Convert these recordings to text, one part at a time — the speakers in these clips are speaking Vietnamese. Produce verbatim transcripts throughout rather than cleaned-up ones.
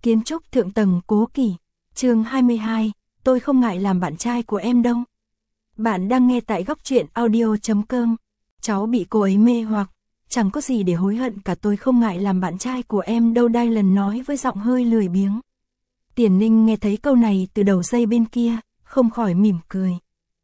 Kiến trúc thượng tầng Cố Kỳ, chương hai mươi hai, tôi không ngại làm bạn trai của em đâu. Bạn đang nghe tại góc truyện audio chấm com. Cháu bị cô ấy mê hoặc, chẳng có gì để hối hận cả, tôi không ngại làm bạn trai của em đâu, Dylan nói với giọng hơi lười biếng. Tiền Ninh nghe thấy câu này từ đầu dây bên kia, không khỏi mỉm cười.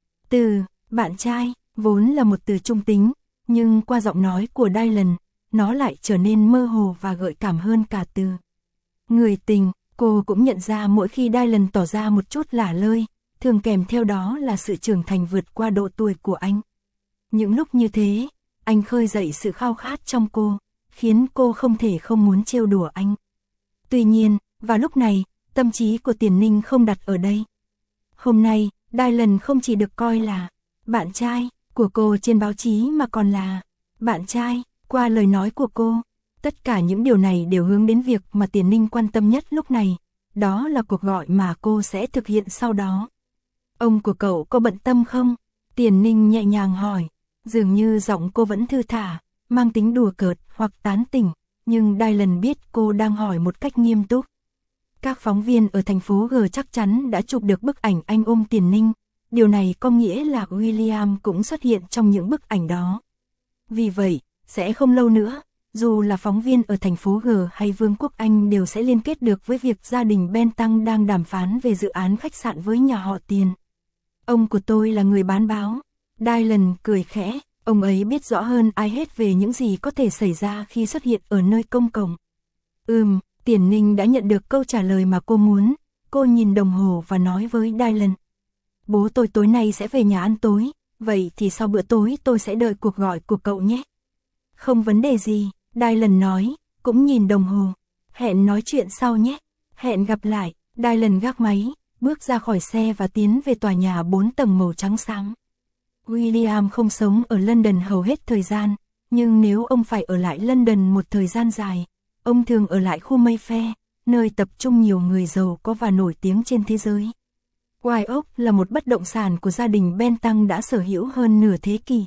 Từ bạn trai vốn là một từ trung tính, nhưng qua giọng nói của Dylan, nó lại trở nên mơ hồ và gợi cảm hơn cả từ người tình. Cô cũng nhận ra mỗi khi Dylan tỏ ra một chút lả lơi, thường kèm theo đó là sự trưởng thành vượt qua độ tuổi của anh. Những lúc như thế, anh khơi dậy sự khao khát trong cô, khiến cô không thể không muốn trêu đùa anh. Tuy nhiên, vào lúc này, tâm trí của Tiền Ninh không đặt ở đây. Hôm nay, Dylan không chỉ được coi là bạn trai của cô trên báo chí mà còn là bạn trai qua lời nói của cô. Tất cả những điều này đều hướng đến việc mà Tiền Ninh quan tâm nhất lúc này, đó là cuộc gọi mà cô sẽ thực hiện sau đó. Ông của cậu có bận tâm không? Tiền Ninh nhẹ nhàng hỏi, dường như giọng cô vẫn thư thả, mang tính đùa cợt hoặc tán tỉnh, nhưng Dylan biết cô đang hỏi một cách nghiêm túc. Các phóng viên ở thành phố G chắc chắn đã chụp được bức ảnh anh ôm Tiền Ninh, điều này có nghĩa là William cũng xuất hiện trong những bức ảnh đó. Vì vậy, sẽ không lâu nữa, dù là phóng viên ở thành phố G hay Vương quốc Anh đều sẽ liên kết được với việc gia đình Bentham đang đàm phán về dự án khách sạn với nhà họ Tiền. Ông của tôi là người bán báo. Dylan cười khẽ, ông ấy biết rõ hơn ai hết về những gì có thể xảy ra khi xuất hiện ở nơi công cộng. Ừm, Tiền Ninh đã nhận được câu trả lời mà cô muốn. Cô nhìn đồng hồ và nói với Dylan. Bố tôi tối nay sẽ về nhà ăn tối, vậy thì sau bữa tối tôi sẽ đợi cuộc gọi của cậu nhé. Không vấn đề gì, Dylan nói, cũng nhìn đồng hồ. Hẹn nói chuyện sau nhé. Hẹn gặp lại. Dylan gác máy, bước ra khỏi xe và tiến về tòa nhà bốn tầng màu trắng sáng. William không sống ở London hầu hết thời gian, nhưng nếu ông phải ở lại London một thời gian dài, ông thường ở lại khu Mayfair, nơi tập trung nhiều người giàu có và nổi tiếng trên thế giới. White Oak là một bất động sản của gia đình Bentham đã sở hữu hơn nửa thế kỷ.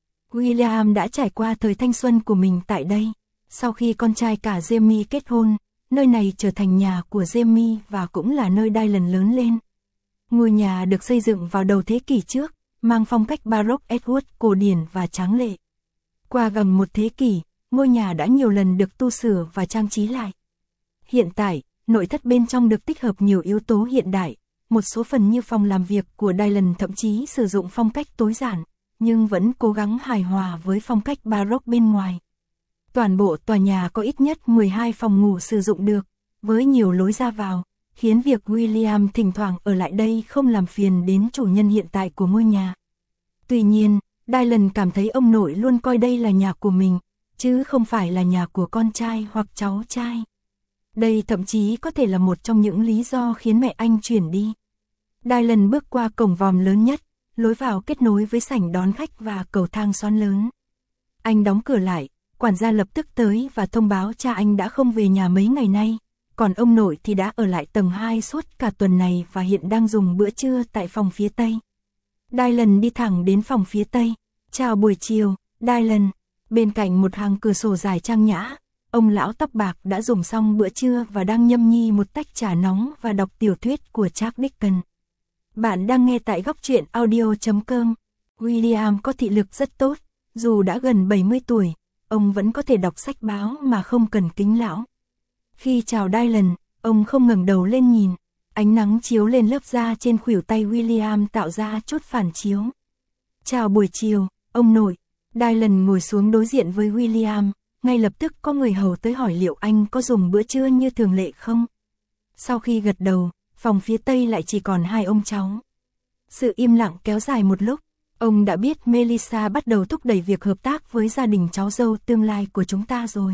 William đã trải qua thời thanh xuân của mình tại đây. Sau khi con trai cả Jamie kết hôn, nơi này trở thành nhà của Jamie và cũng là nơi Dylan lớn lên. Ngôi nhà được xây dựng vào đầu thế kỷ trước, mang phong cách Baroque Edward cổ điển và tráng lệ. Qua gần một thế kỷ, ngôi nhà đã nhiều lần được tu sửa và trang trí lại. Hiện tại, nội thất bên trong được tích hợp nhiều yếu tố hiện đại. Một số phần như phòng làm việc của Dylan thậm chí sử dụng phong cách tối giản, nhưng vẫn cố gắng hài hòa với phong cách Baroque bên ngoài. Toàn bộ tòa nhà có ít nhất mười hai phòng ngủ sử dụng được, với nhiều lối ra vào, khiến việc William thỉnh thoảng ở lại đây không làm phiền đến chủ nhân hiện tại của ngôi nhà. Tuy nhiên, Dylan cảm thấy ông nội luôn coi đây là nhà của mình, chứ không phải là nhà của con trai hoặc cháu trai. Đây thậm chí có thể là một trong những lý do khiến mẹ anh chuyển đi. Dylan bước qua cổng vòm lớn nhất, lối vào kết nối với sảnh đón khách và cầu thang xoắn lớn. Anh đóng cửa lại, quản gia lập tức tới và thông báo cha anh đã không về nhà mấy ngày nay, còn ông nội thì đã ở lại tầng hai suốt cả tuần này và hiện đang dùng bữa trưa tại phòng phía Tây. Dylan đi thẳng đến phòng phía Tây. Chào buổi chiều, Dylan. Bên cạnh một hàng cửa sổ dài trang nhã, ông lão tóc bạc đã dùng xong bữa trưa và đang nhâm nhi một tách trà nóng và đọc tiểu thuyết của Charles Dickens. Bạn đang nghe tại góc truyện audio chấm com. William có thị lực rất tốt, dù đã gần bảy mươi tuổi, ông vẫn có thể đọc sách báo mà không cần kính lão. Khi chào Dylan, ông không ngẩng đầu lên nhìn, ánh nắng chiếu lên lớp da trên khuỷu tay William tạo ra chút phản chiếu. Chào buổi chiều, ông nội. Dylan ngồi xuống đối diện với William, ngay lập tức có người hầu tới hỏi liệu anh có dùng bữa trưa như thường lệ không. Sau khi gật đầu, phòng phía Tây lại chỉ còn hai ông cháu. Sự im lặng kéo dài một lúc, ông đã biết Melissa bắt đầu thúc đẩy việc hợp tác với gia đình cháu dâu tương lai của chúng ta rồi.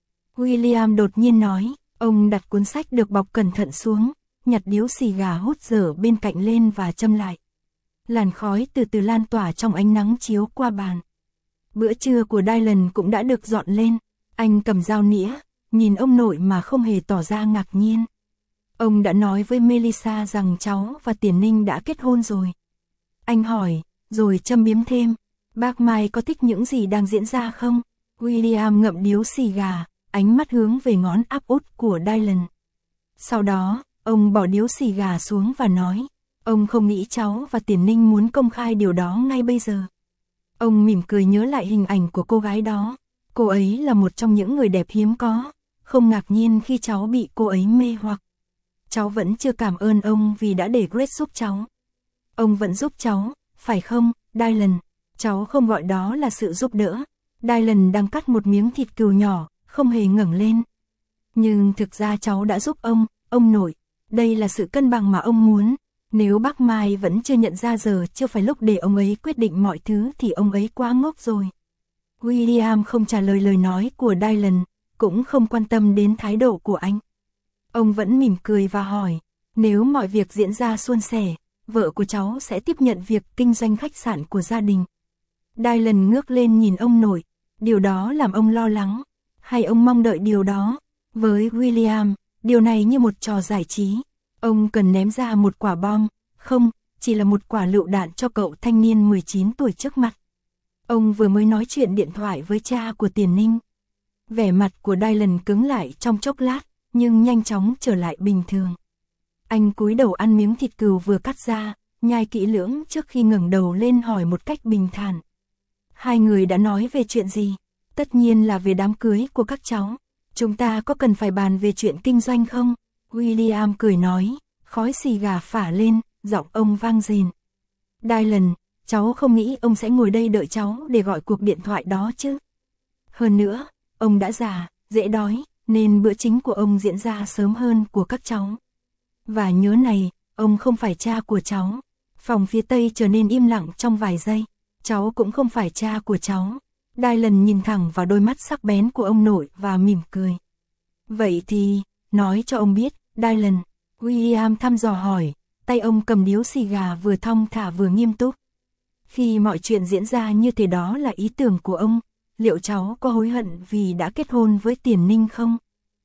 William đột nhiên nói, ông đặt cuốn sách được bọc cẩn thận xuống, nhặt điếu xì gà hút dở bên cạnh lên và châm lại. Làn khói từ từ lan tỏa trong ánh nắng chiếu qua bàn. Bữa trưa của Dylan cũng đã được dọn lên, anh cầm dao nĩa, nhìn ông nội mà không hề tỏ ra ngạc nhiên. Ông đã nói với Melissa rằng cháu và Tiền Ninh đã kết hôn rồi. Anh hỏi, rồi châm biếm thêm, bác Mai có thích những gì đang diễn ra không? William ngậm điếu xì gà, ánh mắt hướng về ngón áp út của Dylan. Sau đó, ông bỏ điếu xì gà xuống và nói, ông không nghĩ cháu và Tiền Ninh muốn công khai điều đó ngay bây giờ. Ông mỉm cười nhớ lại hình ảnh của cô gái đó, cô ấy là một trong những người đẹp hiếm có, không ngạc nhiên khi cháu bị cô ấy mê hoặc. Cháu vẫn chưa cảm ơn ông vì đã để Grace giúp cháu. Ông vẫn giúp cháu, phải không, Dylan? Cháu không gọi đó là sự giúp đỡ. Dylan đang cắt một miếng thịt cừu nhỏ, không hề ngẩng lên. Nhưng thực ra cháu đã giúp ông, ông nội. Đây là sự cân bằng mà ông muốn. Nếu bác Mai vẫn chưa nhận ra giờ chưa phải lúc để ông ấy quyết định mọi thứ thì ông ấy quá ngốc rồi. William không trả lời lời nói của Dylan, cũng không quan tâm đến thái độ của anh. Ông vẫn mỉm cười và hỏi, nếu mọi việc diễn ra suôn sẻ, vợ của cháu sẽ tiếp nhận việc kinh doanh khách sạn của gia đình. Dylan ngước lên nhìn ông nội, điều đó làm ông lo lắng, hay ông mong đợi điều đó? Với William, điều này như một trò giải trí, ông cần ném ra một quả bom, không, chỉ là một quả lựu đạn cho cậu thanh niên mười chín tuổi trước mặt. Ông vừa mới nói chuyện điện thoại với cha của Tiền Ninh. Vẻ mặt của Dylan cứng lại trong chốc lát, nhưng nhanh chóng trở lại bình thường. Anh cúi đầu ăn miếng thịt cừu vừa cắt ra, nhai kỹ lưỡng trước khi ngẩng đầu lên hỏi một cách bình thản. Hai người đã nói về chuyện gì? Tất nhiên là về đám cưới của các cháu. Chúng ta có cần phải bàn về chuyện kinh doanh không? William cười nói, khói xì gà phả lên, giọng ông vang rền. Dylan, cháu không nghĩ ông sẽ ngồi đây đợi cháu để gọi cuộc điện thoại đó chứ. Hơn nữa, ông đã già, dễ đói, nên bữa chính của ông diễn ra sớm hơn của các cháu. Và nhớ này, ông không phải cha của cháu. Phòng phía tây trở nên im lặng trong vài giây. Cháu cũng không phải cha của cháu. Dylan nhìn thẳng vào đôi mắt sắc bén của ông nội và mỉm cười. Vậy thì, nói cho ông biết, Dylan. William thăm dò hỏi, tay ông cầm điếu xì gà vừa thong thả vừa nghiêm túc. Khi mọi chuyện diễn ra như thế đó là ý tưởng của ông, liệu cháu có hối hận vì đã kết hôn với Tiền Ninh không?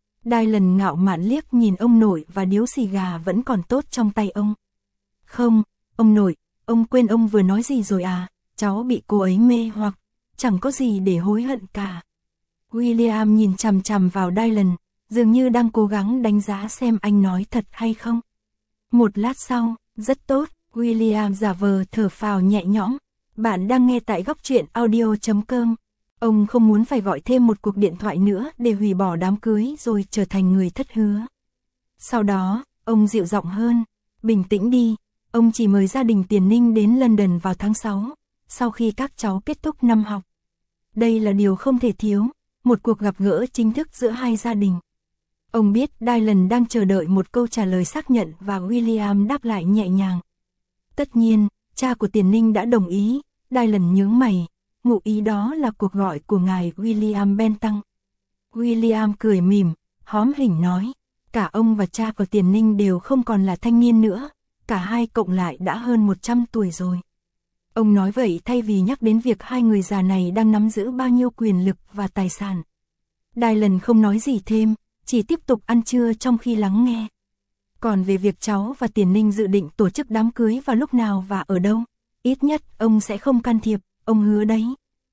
Dylan ngạo mạn liếc nhìn ông nội và điếu xì gà vẫn còn tốt trong tay ông. Không, ông nội, ông quên ông vừa nói gì rồi à, cháu bị cô ấy mê hoặc, chẳng có gì để hối hận cả. William nhìn chằm chằm vào Dylan, dường như đang cố gắng đánh giá xem anh nói thật hay không. Một lát sau, rất tốt, William giả vờ thở phào nhẹ nhõm. Bạn đang nghe tại góc truyện audio chấm com. Ông không muốn phải gọi thêm một cuộc điện thoại nữa để hủy bỏ đám cưới rồi trở thành người thất hứa. Sau đó, ông dịu giọng hơn. Bình tĩnh đi, ông chỉ mời gia đình Tiền Ninh đến London vào tháng sáu, sau khi các cháu kết thúc năm học. Đây là điều không thể thiếu, một cuộc gặp gỡ chính thức giữa hai gia đình. Ông biết Dylan đang chờ đợi một câu trả lời xác nhận và William đáp lại nhẹ nhàng. Tất nhiên, cha của Tiền Ninh đã đồng ý. Dylan nhướng mày, ngụ ý đó là cuộc gọi của ngài William Benton. William cười mỉm, hóm hỉnh nói, cả ông và cha của Tiền Ninh đều không còn là thanh niên nữa, cả hai cộng lại đã hơn một trăm tuổi rồi. Ông nói vậy thay vì nhắc đến việc hai người già này đang nắm giữ bao nhiêu quyền lực và tài sản. Dylan không nói gì thêm, chỉ tiếp tục ăn trưa trong khi lắng nghe. Còn về việc cháu và Tiền Ninh dự định tổ chức đám cưới vào lúc nào và ở đâu, ít nhất ông sẽ không can thiệp, ông hứa đấy.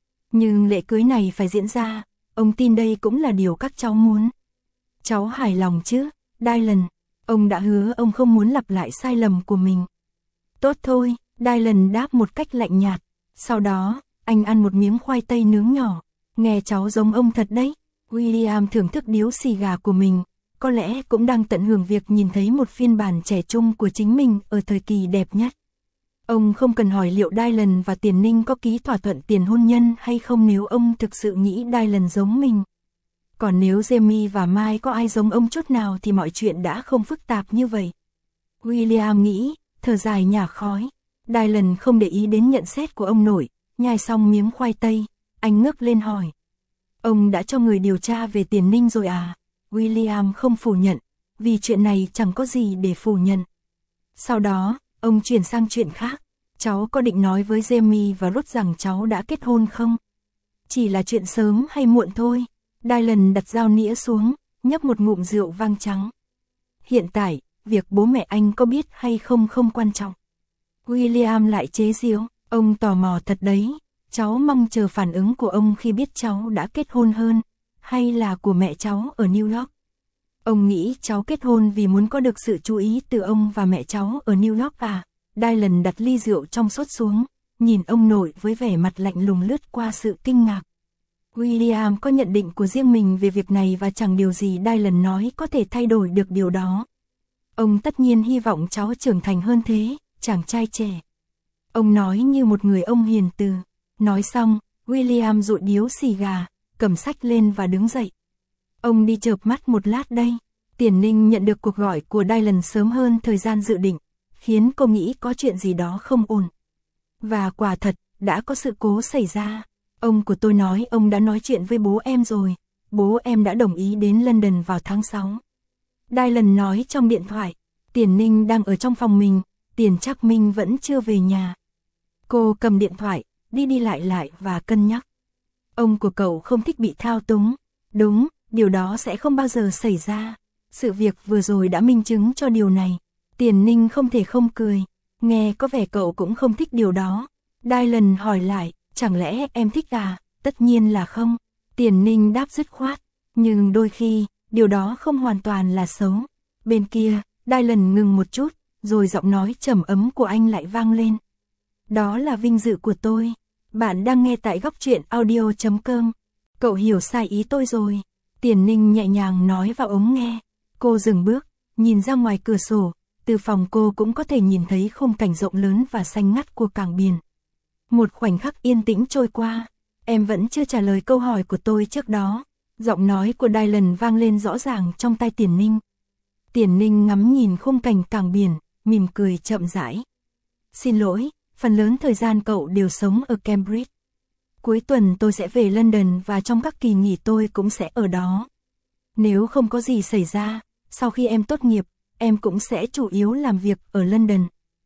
Nhưng lễ cưới này phải diễn ra, ông tin đây cũng là điều các cháu muốn. Cháu hài lòng chứ, Dylan, ông đã hứa ông không muốn lặp lại sai lầm của mình. Tốt thôi, Dylan đáp một cách lạnh nhạt, sau đó, anh ăn một miếng khoai tây nướng nhỏ, nghe cháu giống ông thật đấy. William thưởng thức điếu xì gà của mình, có lẽ cũng đang tận hưởng việc nhìn thấy một phiên bản trẻ trung của chính mình ở thời kỳ đẹp nhất. Ông không cần hỏi liệu Dylan và Tiền Ninh có ký thỏa thuận tiền hôn nhân hay không nếu ông thực sự nghĩ Dylan giống mình. Còn nếu Jamie và Mai có ai giống ông chút nào thì mọi chuyện đã không phức tạp như vậy. William nghĩ, thở dài nhả khói. Dylan không để ý đến nhận xét của ông nội, nhai xong miếng khoai tây, anh ngước lên hỏi. Ông đã cho người điều tra về Tiền Ninh rồi à? William không phủ nhận, vì chuyện này chẳng có gì để phủ nhận. Sau đó, ông chuyển sang chuyện khác. Cháu có định nói với Jamie và Ruth rằng cháu đã kết hôn không? Chỉ là chuyện sớm hay muộn thôi. Dylan đặt dao nĩa xuống, nhấp một ngụm rượu vang trắng. Hiện tại, việc bố mẹ anh có biết hay không không quan trọng. William lại chế giễu, ông tò mò thật đấy. Cháu mong chờ phản ứng của ông khi biết cháu đã kết hôn hơn, hay là của mẹ cháu ở New York. Ông nghĩ cháu kết hôn vì muốn có được sự chú ý từ ông và mẹ cháu ở New York à? Dylan đặt ly rượu trong sốt xuống, nhìn ông nội với vẻ mặt lạnh lùng lướt qua sự kinh ngạc. William có nhận định của riêng mình về việc này và chẳng điều gì Dylan nói có thể thay đổi được điều đó. Ông tất nhiên hy vọng cháu trưởng thành hơn thế, chàng trai trẻ. Ông nói như một người ông hiền từ. Nói xong, William dụi điếu xì gà, cầm sách lên và đứng dậy. Ông đi chợp mắt một lát đây. Tiền Ninh nhận được cuộc gọi của Dylan sớm hơn thời gian dự định, khiến cô nghĩ có chuyện gì đó không ổn. Và quả thật, đã có sự cố xảy ra. Ông của tôi nói ông đã nói chuyện với bố em rồi. Bố em đã đồng ý đến London vào tháng sáu. Dylan nói trong điện thoại. Tiền Ninh đang ở trong phòng mình, Tiền Trác Minh vẫn chưa về nhà. Cô cầm điện thoại, đi đi lại lại và cân nhắc. Ông của cậu không thích bị thao túng. Đúng, điều đó sẽ không bao giờ xảy ra. Sự việc vừa rồi đã minh chứng cho điều này. Tiền Ninh không thể không cười. Nghe có vẻ cậu cũng không thích điều đó. Dylan hỏi lại, chẳng lẽ em thích à? Tất nhiên là không. Tiền Ninh đáp dứt khoát. Nhưng đôi khi, điều đó không hoàn toàn là xấu. Bên kia, Dylan ngừng một chút, rồi giọng nói trầm ấm của anh lại vang lên. Đó là vinh dự của tôi. Bạn đang nghe tại góc truyện audio chấm com. Cậu hiểu sai ý tôi rồi. Tiền Ninh nhẹ nhàng nói vào ống nghe. Cô dừng bước, nhìn ra ngoài cửa sổ. Từ phòng cô cũng có thể nhìn thấy khung cảnh rộng lớn và xanh ngắt của cảng biển. Một khoảnh khắc yên tĩnh trôi qua. Em vẫn chưa trả lời câu hỏi của tôi trước đó. Giọng nói của Dylan vang lên rõ ràng trong tai Tiền Ninh. Tiền Ninh ngắm nhìn khung cảnh cảng biển, mỉm cười chậm rãi. Xin lỗi, phần lớn thời gian cậu đều sống ở Cambridge. Cuối tuần tôi sẽ về London và trong các kỳ nghỉ tôi cũng sẽ ở đó. Nếu không có gì xảy ra, sau khi em tốt nghiệp, em cũng sẽ chủ yếu làm việc ở London.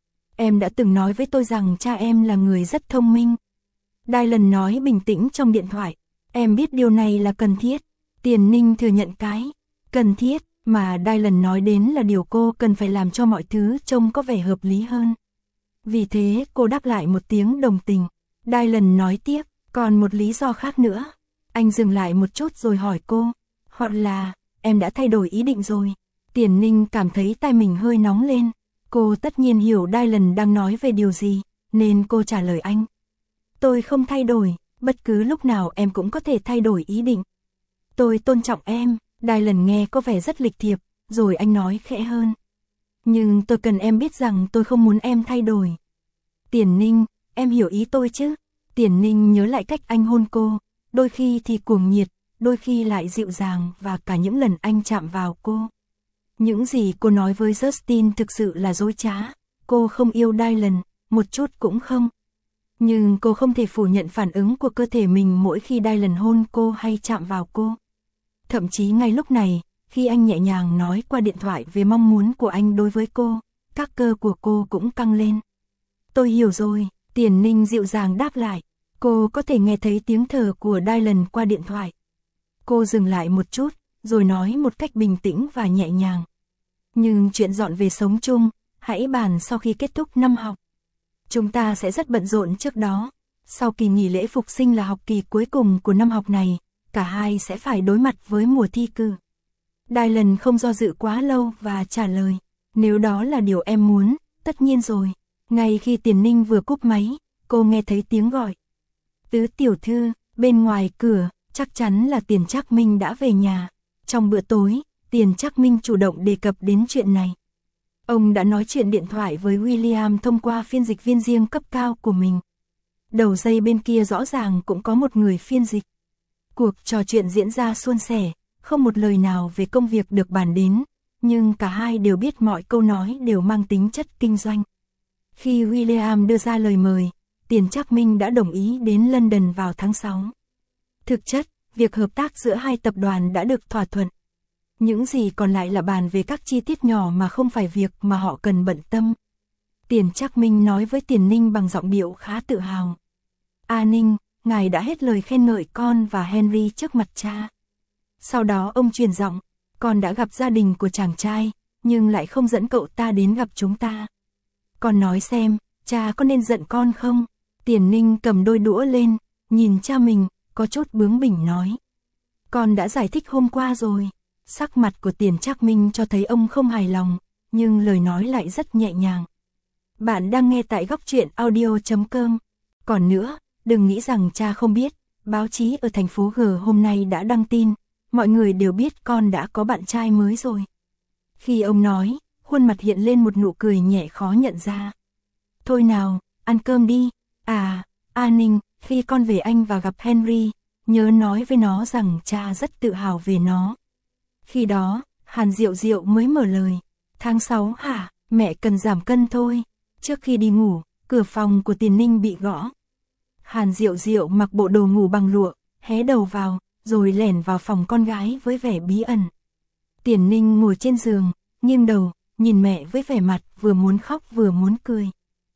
Em đã từng nói với tôi rằng cha em là người rất thông minh. Dylan nói bình tĩnh trong điện thoại. Em biết điều này là cần thiết. Tiền Ninh thừa nhận cái cần thiết mà Dylan nói đến là điều cô cần phải làm cho mọi thứ trông có vẻ hợp lý hơn. Vì thế cô đáp lại một tiếng đồng tình. Dylan nói tiếp, còn một lý do khác nữa. Anh dừng lại một chút rồi hỏi cô, hoặc là, em đã thay đổi ý định rồi. Tiền Ninh cảm thấy tai mình hơi nóng lên. Cô tất nhiên hiểu Dylan đang nói về điều gì, nên cô trả lời anh. Tôi không thay đổi, bất cứ lúc nào em cũng có thể thay đổi ý định. Tôi tôn trọng em. Dylan nghe có vẻ rất lịch thiệp, rồi anh nói khẽ hơn. Nhưng tôi cần em biết rằng tôi không muốn em thay đổi. Tiền Ninh, em hiểu ý tôi chứ? Tiền Ninh nhớ lại cách anh hôn cô, đôi khi thì cuồng nhiệt, đôi khi lại dịu dàng và cả những lần anh chạm vào cô. Những gì cô nói với Justin thực sự là dối trá. Cô không yêu Dylan, một chút cũng không. Nhưng cô không thể phủ nhận phản ứng của cơ thể mình mỗi khi Dylan hôn cô hay chạm vào cô. Thậm chí ngay lúc này, khi anh nhẹ nhàng nói qua điện thoại về mong muốn của anh đối với cô, các cơ của cô cũng căng lên. Tôi hiểu rồi, Tiền Ninh dịu dàng đáp lại. Cô có thể nghe thấy tiếng thở của Dylan qua điện thoại. Cô dừng lại một chút, rồi nói một cách bình tĩnh và nhẹ nhàng. Nhưng chuyện dọn về sống chung, hãy bàn sau khi kết thúc năm học. Chúng ta sẽ rất bận rộn trước đó. Sau kỳ nghỉ lễ phục sinh là học kỳ cuối cùng của năm học này, cả hai sẽ phải đối mặt với mùa thi cử. Dylan không do dự quá lâu và trả lời. Nếu đó là điều em muốn, tất nhiên rồi. Ngay khi Tiền Ninh vừa cúp máy, cô nghe thấy tiếng gọi. Tứ tiểu thư, bên ngoài cửa, chắc chắn là Tiền Trác Minh đã về nhà. Trong bữa tối, Tiền Trác Minh chủ động đề cập đến chuyện này. Ông đã nói chuyện điện thoại với William thông qua phiên dịch viên riêng cấp cao của mình. Đầu dây bên kia rõ ràng cũng có một người phiên dịch. Cuộc trò chuyện diễn ra suôn sẻ, không một lời nào về công việc được bàn đến, nhưng cả hai đều biết mọi câu nói đều mang tính chất kinh doanh. Khi William đưa ra lời mời, Tiền Trác Minh đã đồng ý đến London vào tháng sáu. Thực chất, việc hợp tác giữa hai tập đoàn đã được thỏa thuận. Những gì còn lại là bàn về các chi tiết nhỏ mà không phải việc mà họ cần bận tâm. Tiền Trác Minh nói với Tiền Ninh bằng giọng điệu khá tự hào. A Ninh, ngài đã hết lời khen ngợi con và Henry trước mặt cha. Sau đó ông truyền giọng, con đã gặp gia đình của chàng trai, nhưng lại không dẫn cậu ta đến gặp chúng ta. Con nói xem, cha có nên giận con không? Tiền Ninh cầm đôi đũa lên, nhìn cha mình, có chút bướng bỉnh nói. Con đã giải thích hôm qua rồi. Sắc mặt của Tiền Trác Minh cho thấy ông không hài lòng, nhưng lời nói lại rất nhẹ nhàng. Bạn đang nghe tại góc truyện audio chấm com. Còn nữa, đừng nghĩ rằng cha không biết, báo chí ở thành phố G hôm nay đã đăng tin, mọi người đều biết con đã có bạn trai mới rồi. Khi ông nói, khuôn mặt hiện lên một nụ cười nhẹ khó nhận ra. Thôi nào, ăn cơm đi. À, A Ninh, khi con về Anh và gặp Henry, nhớ nói với nó rằng cha rất tự hào về nó. Khi đó, Hàn Diệu Diệu mới mở lời. Tháng sáu hả, mẹ cần giảm cân thôi. Trước khi đi ngủ, cửa phòng của Tiền Ninh bị gõ. Hàn Diệu Diệu mặc bộ đồ ngủ bằng lụa, hé đầu vào, rồi lẻn vào phòng con gái với vẻ bí ẩn. Tiền Ninh ngồi trên giường, nghiêng đầu, nhìn mẹ với vẻ mặt vừa muốn khóc vừa muốn cười.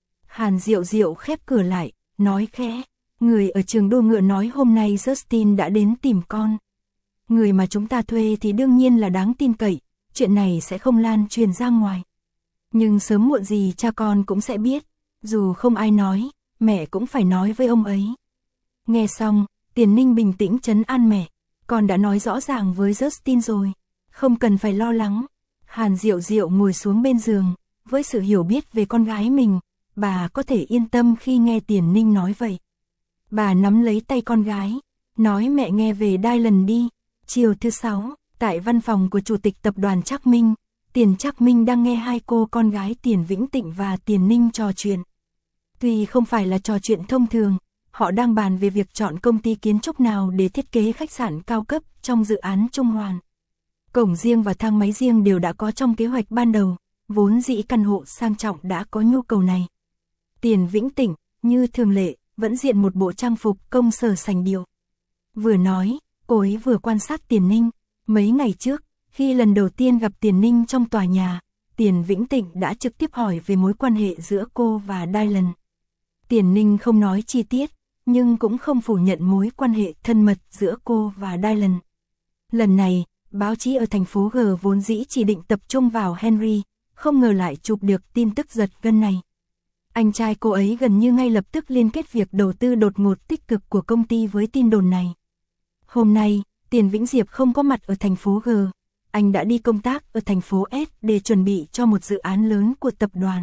Hàn Diệu Diệu khép cửa lại, nói khẽ, người ở trường đua ngựa nói hôm nay Justin đã đến tìm con. Người mà chúng ta thuê thì đương nhiên là đáng tin cậy, chuyện này sẽ không lan truyền ra ngoài. Nhưng sớm muộn gì cha con cũng sẽ biết, dù không ai nói, mẹ cũng phải nói với ông ấy. Nghe xong, Tiền Ninh bình tĩnh trấn an mẹ, con đã nói rõ ràng với Justin rồi, không cần phải lo lắng. Hàn Diệu Diệu ngồi xuống bên giường, với sự hiểu biết về con gái mình, bà có thể yên tâm khi nghe Tiền Ninh nói vậy. Bà nắm lấy tay con gái, nói mẹ nghe về Dylan đi. Chiều thứ sáu, tại văn phòng của Chủ tịch Tập đoàn Trác Minh, Tiền Trác Minh đang nghe hai cô con gái Tiền Vĩnh Tịnh và Tiền Ninh trò chuyện. Tuy không phải là trò chuyện thông thường, họ đang bàn về việc chọn công ty kiến trúc nào để thiết kế khách sạn cao cấp trong dự án Trung Hoàn. Cổng riêng và thang máy riêng đều đã có trong kế hoạch ban đầu, vốn dĩ căn hộ sang trọng đã có nhu cầu này. Tiền Vĩnh Tịnh, như thường lệ, vẫn diện một bộ trang phục công sở sành điệu. Vừa nói, cô ấy vừa quan sát Tiền Ninh. Mấy ngày trước, khi lần đầu tiên gặp Tiền Ninh trong tòa nhà, Tiền Vĩnh Tịnh đã trực tiếp hỏi về mối quan hệ giữa cô và Dylan. Tiền Ninh không nói chi tiết, nhưng cũng không phủ nhận mối quan hệ thân mật giữa cô và Dylan. Lần này, báo chí ở thành phố G vốn dĩ chỉ định tập trung vào Henry, không ngờ lại chụp được tin tức giật gân này. Anh trai cô ấy gần như ngay lập tức liên kết việc đầu tư đột ngột tích cực của công ty với tin đồn này. Hôm nay, Tiền Vĩnh Diệp không có mặt ở thành phố G, anh đã đi công tác ở thành phố S để chuẩn bị cho một dự án lớn của tập đoàn.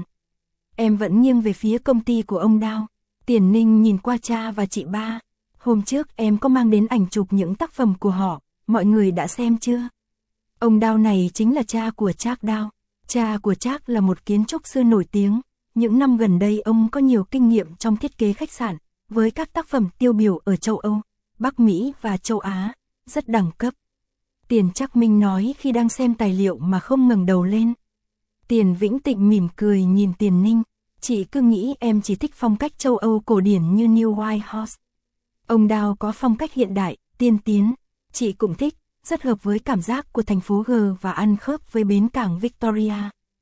Em vẫn nghiêng về phía công ty của ông Đao. Tiền Ninh nhìn qua cha và chị ba. Hôm trước em có mang đến ảnh chụp những tác phẩm của họ, mọi người đã xem chưa? Ông Đao này chính là cha của Trác Đao. Cha của Trác là một kiến trúc sư nổi tiếng. Những năm gần đây ông có nhiều kinh nghiệm trong thiết kế khách sạn, với các tác phẩm tiêu biểu ở châu Âu, Bắc Mỹ và châu Á, rất đẳng cấp. Tiền Trác Minh nói khi đang xem tài liệu mà không ngẩng đầu lên. Tiền Vĩnh Tịnh mỉm cười nhìn Tiền Ninh, chị cứ nghĩ em chỉ thích phong cách châu Âu cổ điển như New White House. Ông Đao có phong cách hiện đại, tiên tiến, chị cũng thích, rất hợp với cảm giác của thành phố G và ăn khớp với bến cảng Victoria.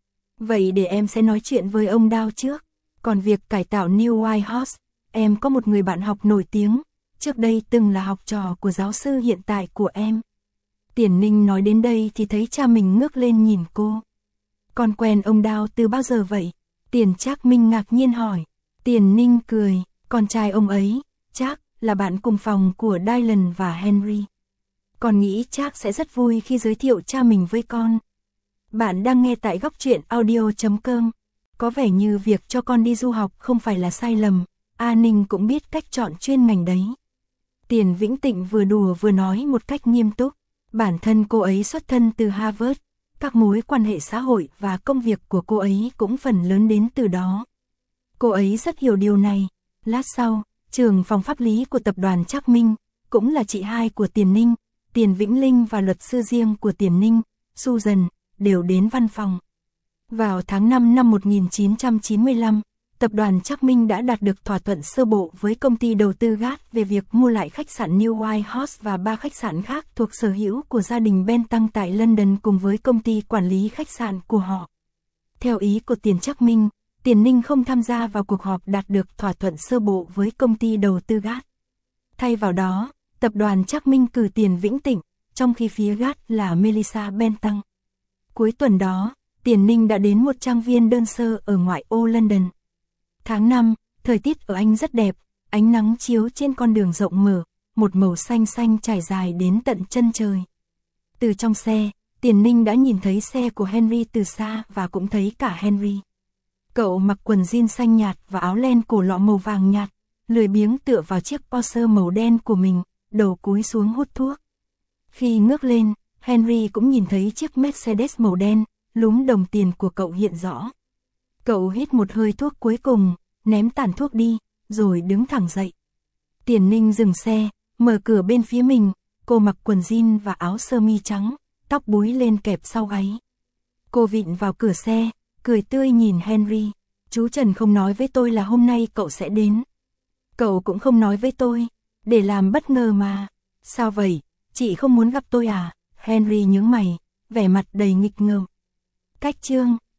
Vậy để em sẽ nói chuyện với ông Đao trước. Còn việc cải tạo New White House, em có một người bạn học nổi tiếng, trước đây từng là học trò của giáo sư hiện tại của em. Tiền Ninh nói đến đây thì thấy cha mình ngước lên nhìn cô. Con quen ông Đao từ bao giờ vậy? Tiền Trác Minh ngạc nhiên hỏi. Tiền Ninh cười, con trai ông ấy, Trác, là bạn cùng phòng của Dylan và Henry. Con nghĩ Trác sẽ rất vui khi giới thiệu cha mình với con. Bạn đang nghe tại góc truyện audio chấm com. Có vẻ như việc cho con đi du học không phải là sai lầm, A Ninh cũng biết cách chọn chuyên ngành đấy. Tiền Vĩnh Tịnh vừa đùa vừa nói một cách nghiêm túc. Bản thân cô ấy xuất thân từ Harvard, các mối quan hệ xã hội và công việc của cô ấy cũng phần lớn đến từ đó. Cô ấy rất hiểu điều này. Lát sau, trưởng phòng pháp lý của tập đoàn Trác Minh, cũng là chị hai của Tiền Ninh, Tiền Vĩnh Linh và luật sư riêng của Tiền Ninh, Susan, đều đến văn phòng. Vào tháng năm năm một nghìn chín trăm chín mươi lăm, tập đoàn Trác Minh đã đạt được thỏa thuận sơ bộ với công ty đầu tư Gát về việc mua lại khách sạn New White House và ba khách sạn khác thuộc sở hữu của gia đình Bentang tại London cùng với công ty quản lý khách sạn của họ. Theo ý của Tiền Trác Minh, Tiền Ninh không tham gia vào cuộc họp đạt được thỏa thuận sơ bộ với công ty đầu tư Gát. Thay vào đó, tập đoàn Trác Minh cử Tiền Vĩnh Tịnh, trong khi phía Gát là Melissa Bentang. Cuối tuần đó, Tiền Ninh đã đến một trang viên đơn sơ ở ngoại ô London. Tháng năm, thời tiết ở Anh rất đẹp, ánh nắng chiếu trên con đường rộng mở, một màu xanh xanh trải dài đến tận chân trời. Từ trong xe, Tiền Ninh đã nhìn thấy xe của Henry từ xa và cũng thấy cả Henry. Cậu mặc quần jean xanh nhạt và áo len cổ lọ màu vàng nhạt, lười biếng tựa vào chiếc Porsche màu đen của mình, đầu cúi xuống hút thuốc. Khi ngước lên, Henry cũng nhìn thấy chiếc Mercedes màu đen, lúm đồng tiền của cậu hiện rõ. Cậu hít một hơi thuốc cuối cùng, ném tàn thuốc đi, rồi đứng thẳng dậy. Tiền Ninh dừng xe, mở cửa bên phía mình, cô mặc quần jean và áo sơ mi trắng, tóc búi lên kẹp sau gáy. Cô vịn vào cửa xe, cười tươi nhìn Henry. Chú Trần không nói với tôi là hôm nay cậu sẽ đến. Cậu cũng không nói với tôi, để làm bất ngờ mà. Sao vậy, chị không muốn gặp tôi à? Henry nhướng mày, vẻ mặt đầy nghịch ngợm. Cách chương